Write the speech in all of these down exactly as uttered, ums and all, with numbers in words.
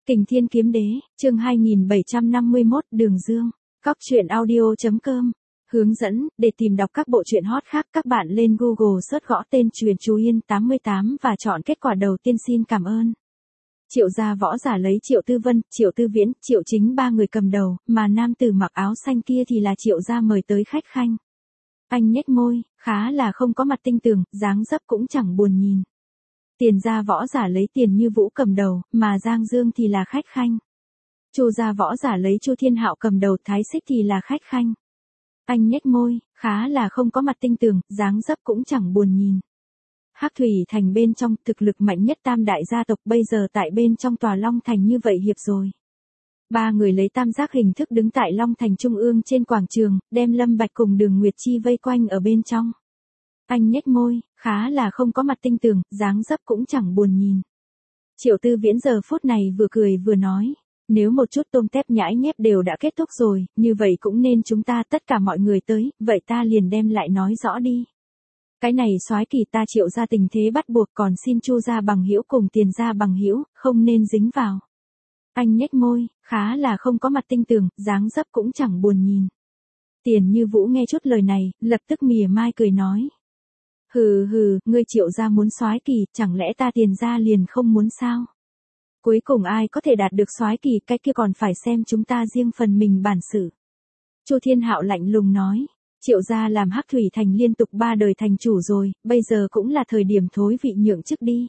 Kình Thiên Kiếm Đế, chương hai nghìn bảy trăm năm mươi mốt, Đường Dương. Cóc truyện audio chấm com. Hướng dẫn, để tìm đọc các bộ truyện hot khác các bạn lên Google search gõ tên Truyện Chú Yên tám mươi tám và chọn kết quả đầu tiên. Xin cảm ơn. Triệu gia võ giả lấy Triệu Tư Vân, Triệu Tư Viễn, Triệu Chính ba người cầm đầu, mà nam tử mặc áo xanh kia thì là Triệu gia mời tới khách khanh. Anh nhếch môi, khá là không có mặt tinh tường, dáng dấp cũng chẳng buồn nhìn. Tiền gia võ giả lấy Tiền Như Vũ cầm đầu, mà Giang Dương thì là khách khanh. Chu gia võ giả lấy Chu Thiên Hạo cầm đầu, Thái Xích thì là khách khanh. Anh nhếch môi, khá là không có mặt tinh tường, dáng dấp cũng chẳng buồn nhìn. Hắc Thủy Thành bên trong, thực lực mạnh nhất tam đại gia tộc bây giờ tại bên trong tòa Long Thành như vậy hiệp rồi. Ba người lấy tam giác hình thức đứng tại Long Thành trung ương trên quảng trường, đem Lâm Bạch cùng Đường Nguyệt Chi vây quanh ở bên trong. Anh nhếch môi, khá là không có mặt tinh tường, dáng dấp cũng chẳng buồn nhìn. Triệu Tư Viễn giờ phút này vừa cười vừa nói, nếu một chút tôm tép nhãi nhép đều đã kết thúc rồi, như vậy cũng nên chúng ta tất cả mọi người tới, vậy ta liền đem lại nói rõ đi. Cái này soái kỳ ta Triệu gia tình thế bắt buộc, còn xin Chu gia bằng hữu cùng Tiền gia bằng hữu không nên dính vào. Anh nhếch môi, khá là không có mặt tinh tường, dáng dấp cũng chẳng buồn nhìn. Tiền Như Vũ nghe chút lời này, lập tức mỉa mai cười nói. Hừ hừ, ngươi Triệu gia muốn soái kỳ, chẳng lẽ ta Tiền gia liền không muốn sao? Cuối cùng ai có thể đạt được soái kỳ, cái kia còn phải xem chúng ta riêng phần mình bản sự. Chu Thiên Hạo lạnh lùng nói, Triệu gia làm Hắc Thủy Thành liên tục ba đời thành chủ rồi, bây giờ cũng là thời điểm thối vị nhượng chức đi.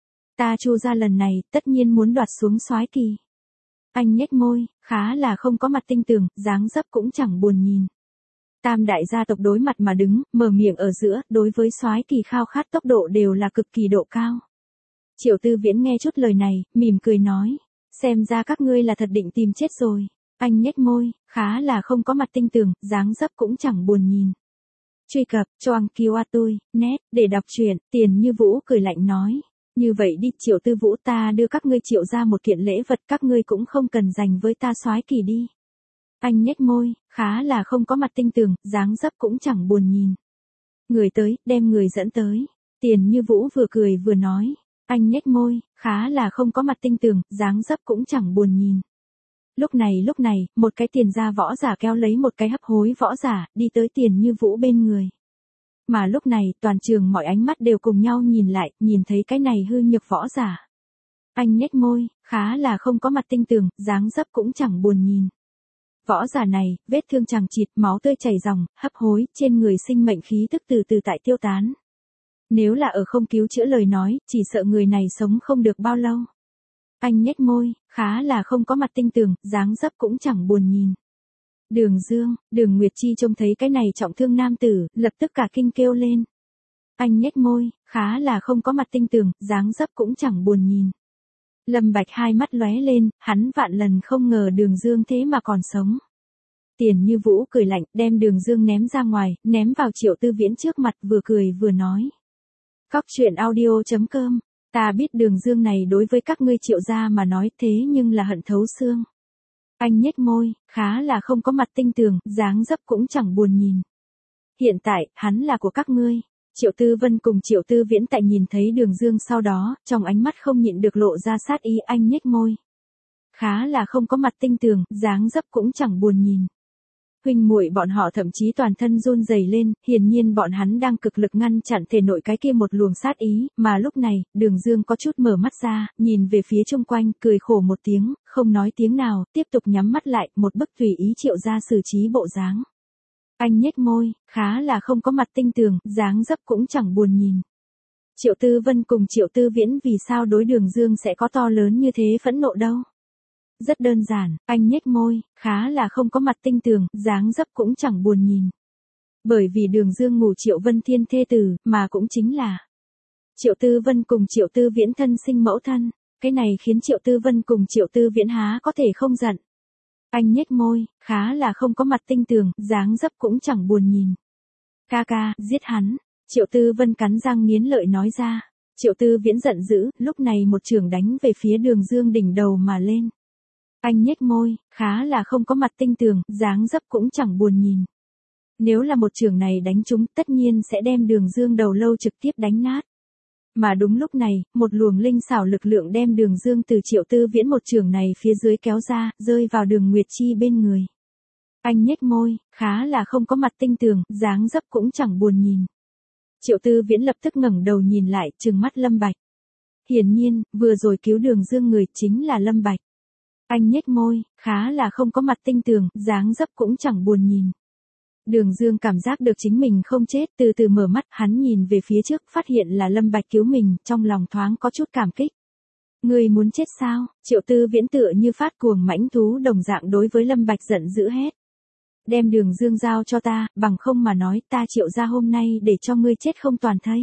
Ta Chu gia lần này, tất nhiên muốn đoạt xuống soái kỳ. Anh nhếch môi, khá là không có mặt tinh tường, dáng dấp cũng chẳng buồn nhìn. Tam đại gia tộc đối mặt mà đứng, mở miệng ở giữa, đối với soái kỳ khao khát tốc độ đều là cực kỳ độ cao. Triệu Tư Viễn nghe chút lời này, mỉm cười nói, xem ra các ngươi là thật định tìm chết rồi. Anh nhếch môi, khá là không có mặt tinh tường, dáng dấp cũng chẳng buồn nhìn. Truy cập, choang kiu a tui, net, để đọc truyện. Tiền Như Vũ cười lạnh nói, như vậy đi Triệu Tư Vũ, ta đưa các ngươi Triệu ra một kiện lễ vật, các ngươi cũng không cần dành với ta soái kỳ đi. Anh nhếch môi, khá là không có mặt tinh tường, dáng dấp cũng chẳng buồn nhìn. Người tới, đem người dẫn tới. Tiền Như Vũ vừa cười vừa nói, anh nhếch môi, khá là không có mặt tinh tường, dáng dấp cũng chẳng buồn nhìn. Lúc này lúc này, một cái Tiền gia võ giả kéo lấy một cái hấp hối võ giả, đi tới Tiền Như Vũ bên người. Mà lúc này, toàn trường mọi ánh mắt đều cùng nhau nhìn lại, nhìn thấy cái này hư nhược võ giả. Anh nhếch môi, khá là không có mặt tinh tường, dáng dấp cũng chẳng buồn nhìn. Võ giả này, vết thương chằng chịt, máu tươi chảy ròng, hấp hối, trên người sinh mệnh khí tức từ từ tại tiêu tán. Nếu là ở không cứu chữa lời nói, chỉ sợ người này sống không được bao lâu. Anh nhếch môi, khá là không có mặt tinh tường, dáng dấp cũng chẳng buồn nhìn. Đường Dương, Đường Nguyệt Chi trông thấy cái này trọng thương nam tử, lập tức cả kinh kêu lên. Anh nhếch môi, khá là không có mặt tinh tường, dáng dấp cũng chẳng buồn nhìn. Lâm Bạch hai mắt lóe lên, hắn vạn lần không ngờ Đường Dương thế mà còn sống. Tiền Như Vũ cười lạnh, đem Đường Dương ném ra ngoài, ném vào Triệu Tư Viễn trước mặt, vừa cười vừa nói. Cóc truyện audio chấm com, ta biết Đường Dương này đối với các ngươi Triệu gia mà nói, thế nhưng là hận thấu xương. Anh nhếch môi, khá là không có mặt tinh tường, dáng dấp cũng chẳng buồn nhìn. Hiện tại, hắn là của các ngươi. Triệu Tư Vân cùng Triệu Tư Viễn tại nhìn thấy Đường Dương sau đó, trong ánh mắt không nhịn được lộ ra sát ý. Anh nhếch môi, khá là không có mặt tinh tường, dáng dấp cũng chẳng buồn nhìn. Huynh muội bọn họ thậm chí toàn thân run rẩy lên, hiển nhiên bọn hắn đang cực lực ngăn chặn thể nội cái kia một luồng sát ý, mà lúc này, Đường Dương có chút mở mắt ra, nhìn về phía chung quanh, cười khổ một tiếng, không nói tiếng nào, tiếp tục nhắm mắt lại, một bức tùy ý Triệu gia xử trí bộ dáng. Anh nhếch môi, khá là không có mặt tinh tường, dáng dấp cũng chẳng buồn nhìn. Triệu Tư Vân cùng Triệu Tư Viễn vì sao đối Đường Dương sẽ có to lớn như thế phẫn nộ đâu? Rất đơn giản, anh nhếch môi, khá là không có mặt tinh tường, dáng dấp cũng chẳng buồn nhìn. Bởi vì Đường Dương ngủ Triệu Vân Thiên thê tử, mà cũng chính là Triệu Tư Vân cùng Triệu Tư Viễn thân sinh mẫu thân, cái này khiến Triệu Tư Vân cùng Triệu Tư Viễn há có thể không giận. Anh nhếch môi, khá là không có mặt tinh tường, dáng dấp cũng chẳng buồn nhìn. Ca ca, giết hắn. Triệu Tư Vân cắn răng nghiến lợi nói ra. Triệu Tư Viễn giận dữ, lúc này một chưởng đánh về phía Đường Dương đỉnh đầu mà lên. Anh nhếch môi, khá là không có mặt tinh tường, dáng dấp cũng chẳng buồn nhìn. Nếu là một chưởng này đánh trúng, tất nhiên sẽ đem Đường Dương đầu lâu trực tiếp đánh nát. Mà đúng lúc này, một luồng linh xảo lực lượng đem Đường Dương từ Triệu Tư Viễn một trường này phía dưới kéo ra, rơi vào Đường Nguyệt Chi bên người. Anh nhếch môi, khá là không có mặt tinh tường, dáng dấp cũng chẳng buồn nhìn. Triệu Tư Viễn lập tức ngẩng đầu nhìn lại, trừng mắt Lâm Bạch. Hiển nhiên, vừa rồi cứu Đường Dương người chính là Lâm Bạch. Anh nhếch môi, khá là không có mặt tinh tường, dáng dấp cũng chẳng buồn nhìn. Đường Dương cảm giác được chính mình không chết, từ từ mở mắt, hắn nhìn về phía trước, phát hiện là Lâm Bạch cứu mình, trong lòng thoáng có chút cảm kích. Ngươi muốn chết sao? Triệu Tư Viễn tựa như phát cuồng mãnh thú đồng dạng đối với Lâm Bạch giận dữ hét. Đem Đường Dương giao cho ta, bằng không mà nói ta Triệu gia hôm nay để cho ngươi chết không toàn thây.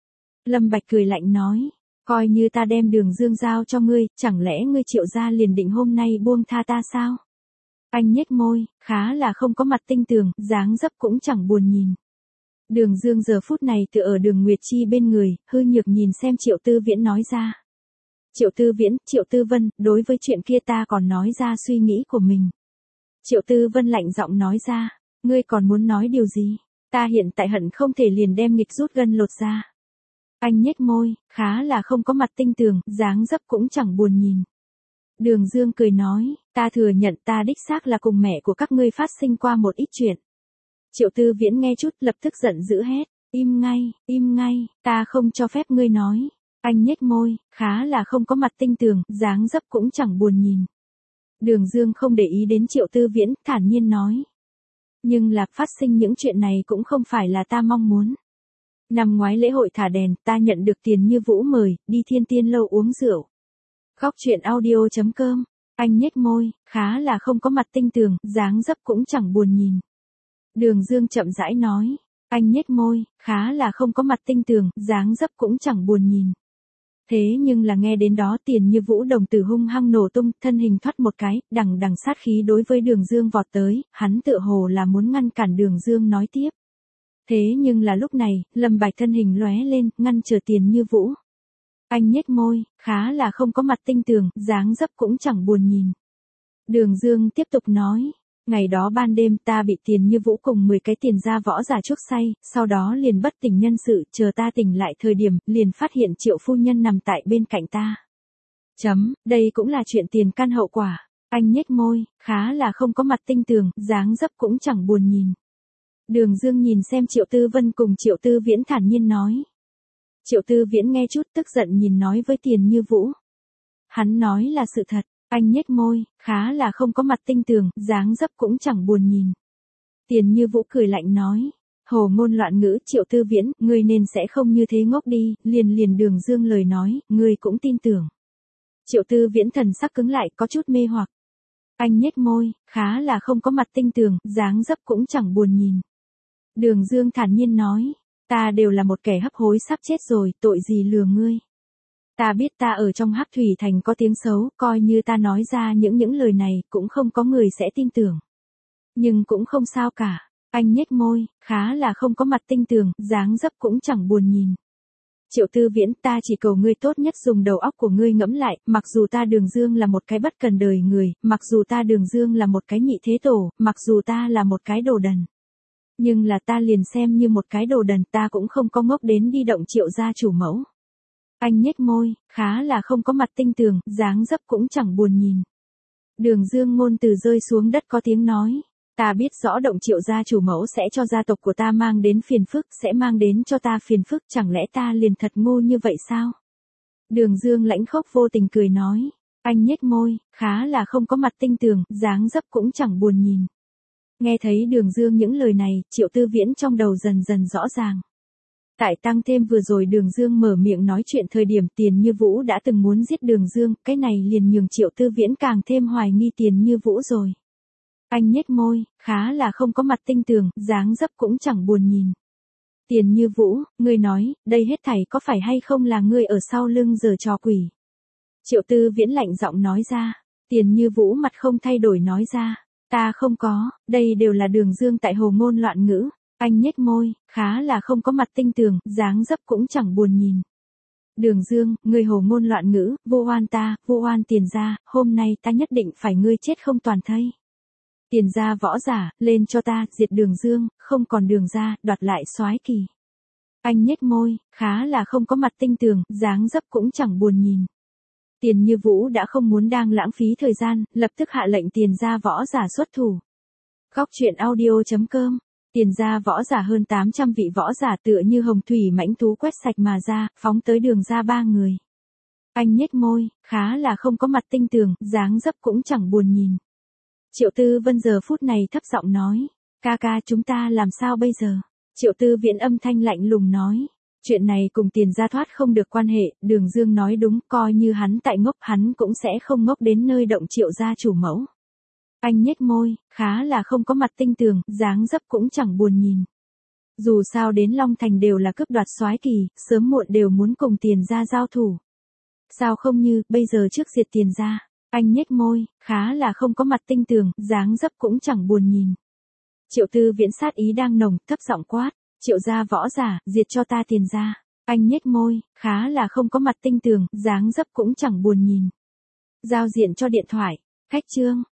Lâm Bạch cười lạnh nói, coi như ta đem Đường Dương giao cho ngươi, chẳng lẽ ngươi Triệu gia liền định hôm nay buông tha ta sao? Anh nhếch môi, khá là không có mặt tinh tường, dáng dấp cũng chẳng buồn nhìn. Đường Dương giờ phút này tựa ở Đường Nguyệt Chi bên người, hư nhược nhìn xem Triệu Tư Viễn nói ra. Triệu Tư Viễn, Triệu Tư Vân, đối với chuyện kia ta còn nói ra suy nghĩ của mình. Triệu Tư Vân lạnh giọng nói ra, ngươi còn muốn nói điều gì? Ta hiện tại hận không thể liền đem nghịch rút gân lột ra. Anh nhếch môi, khá là không có mặt tinh tường, dáng dấp cũng chẳng buồn nhìn. Đường Dương cười nói, ta thừa nhận ta đích xác là cùng mẹ của các ngươi phát sinh qua một ít chuyện. Triệu Tư Viễn nghe chút lập tức giận dữ hét, im ngay, im ngay, ta không cho phép ngươi nói. Anh nhếch môi, khá là không có mặt tinh tường, dáng dấp cũng chẳng buồn nhìn. Đường Dương không để ý đến Triệu Tư Viễn, thản nhiên nói. Nhưng là phát sinh những chuyện này cũng không phải là ta mong muốn. Năm ngoái lễ hội thả đèn, ta nhận được Tiền Như Vũ mời, đi Thiên Tiên Lâu uống rượu. Góc truyện audio chấm com, anh nhếch môi, khá là không có mặt tinh tường, dáng dấp cũng chẳng buồn nhìn. Đường Dương chậm rãi nói, anh nhếch môi, khá là không có mặt tinh tường, dáng dấp cũng chẳng buồn nhìn. Thế nhưng là nghe đến đó Tiền Như Vũ đồng tử hung hăng nổ tung, thân hình thoát một cái, đằng đằng sát khí đối với Đường Dương vọt tới, hắn tựa hồ là muốn ngăn cản Đường Dương nói tiếp. Thế nhưng là lúc này, Lâm Bạch thân hình lóe lên, ngăn trở Tiền Như Vũ. Anh nhếch môi, khá là không có mặt tinh tường, dáng dấp cũng chẳng buồn nhìn. Đường Dương tiếp tục nói, ngày đó ban đêm ta bị Tiền Như Vũ cùng mười cái tiền gia võ giả chuốc say, sau đó liền bất tỉnh nhân sự, chờ ta tỉnh lại thời điểm, liền phát hiện Triệu phu nhân nằm tại bên cạnh ta. Chấm, đây cũng là chuyện tiền căn hậu quả. Anh nhếch môi, khá là không có mặt tinh tường, dáng dấp cũng chẳng buồn nhìn. Đường Dương nhìn xem Triệu Tư Vân cùng Triệu Tư Viễn thản nhiên nói. Triệu Tư Viễn nghe chút tức giận nhìn nói với Tiền Như Vũ. Hắn nói là sự thật, anh nhếch môi, khá là không có mặt tinh tường, dáng dấp cũng chẳng buồn nhìn. Tiền Như Vũ cười lạnh nói, hồ ngôn loạn ngữ, Triệu Tư Viễn, ngươi nên sẽ không như thế ngốc đi, liền liền Đường Dương lời nói, ngươi cũng tin tưởng. Triệu Tư Viễn thần sắc cứng lại có chút mê hoặc. Anh nhếch môi, khá là không có mặt tinh tường, dáng dấp cũng chẳng buồn nhìn. Đường Dương thản nhiên nói, ta đều là một kẻ hấp hối sắp chết rồi, tội gì lừa ngươi. Ta biết ta ở trong Hắc Thủy Thành có tiếng xấu, coi như ta nói ra những những lời này, cũng không có người sẽ tin tưởng. Nhưng cũng không sao cả, anh nhếch môi, khá là không có mặt tinh tường, dáng dấp cũng chẳng buồn nhìn. Triệu Tư Viễn, ta chỉ cầu ngươi tốt nhất dùng đầu óc của ngươi ngẫm lại, mặc dù ta Đường Dương là một cái bất cần đời người, mặc dù ta Đường Dương là một cái nhị thế tổ, mặc dù ta là một cái đồ đần. Nhưng là ta liền xem như một cái đồ đần, ta cũng không có ngốc đến đi động Triệu gia chủ mẫu. Anh nhếch môi, khá là không có mặt tinh tường, dáng dấp cũng chẳng buồn nhìn. Đường Dương ngôn từ rơi xuống đất có tiếng nói, ta biết rõ động Triệu gia chủ mẫu sẽ cho gia tộc của ta mang đến phiền phức, sẽ mang đến cho ta phiền phức, chẳng lẽ ta liền thật ngu như vậy sao? Đường Dương lãnh khốc vô tình cười nói, anh nhếch môi, khá là không có mặt tinh tường, dáng dấp cũng chẳng buồn nhìn. Nghe thấy Đường Dương những lời này, Triệu Tư Viễn trong đầu dần dần rõ ràng. Tại tăng thêm vừa rồi Đường Dương mở miệng nói chuyện thời điểm Tiền Như Vũ đã từng muốn giết Đường Dương, cái này liền nhường Triệu Tư Viễn càng thêm hoài nghi Tiền Như Vũ rồi. Anh nhếch môi, khá là không có mặt tinh tường, dáng dấp cũng chẳng buồn nhìn. Tiền Như Vũ, ngươi nói, đây hết thảy có phải hay không là ngươi ở sau lưng giở trò quỷ? Triệu Tư Viễn lạnh giọng nói ra. Tiền Như Vũ mặt không thay đổi nói ra. Ta không có, đây đều là Đường Dương tại hồ ngôn loạn ngữ. Anh nhếch môi, khá là không có mặt tinh tường, dáng dấp cũng chẳng buồn nhìn. Đường Dương, ngươi hồ ngôn loạn ngữ, vô oan ta, vô oan Tiền gia, hôm nay ta nhất định phải ngươi chết không toàn thây. Tiền gia võ giả, lên cho ta, diệt Đường Dương, không còn Đường gia, đoạt lại Soái Kỳ. Anh nhếch môi, khá là không có mặt tinh tường, dáng dấp cũng chẳng buồn nhìn. Tiền Như Vũ đã không muốn đang lãng phí thời gian, lập tức hạ lệnh Tiền gia võ giả xuất thủ. Góc truyện audio.com. Tiền gia võ giả hơn tám trăm vị võ giả tựa như hồng thủy mãnh thú quét sạch mà ra, phóng tới Đường gia ba người. Anh nhếch môi, khá là không có mặt tinh tường, dáng dấp cũng chẳng buồn nhìn. Triệu Tư Vân giờ phút này thấp giọng nói, ca ca chúng ta làm sao bây giờ? Triệu Tư Viễn âm thanh lạnh lùng nói, chuyện này cùng Tiền gia thoát không được quan hệ, Đường Dương nói đúng, coi như hắn tại ngốc hắn cũng sẽ không ngốc đến nơi động Triệu gia chủ mẫu. Anh nhếch môi, khá là không có mặt tinh tường, dáng dấp cũng chẳng buồn nhìn. Dù sao đến Long Thành đều là cướp đoạt soái kỳ, sớm muộn đều muốn cùng Tiền gia giao thủ. Sao không như, bây giờ trước diệt Tiền gia. Anh nhếch môi, khá là không có mặt tinh tường, dáng dấp cũng chẳng buồn nhìn. Triệu Tư Viễn sát ý đang nồng, thấp giọng quát, Triệu gia võ giả, diệt cho ta Tiền gia. Anh nhếch môi, khá là không có mặt tinh tường, dáng dấp cũng chẳng buồn nhìn. Giao diện cho điện thoại, khách trương.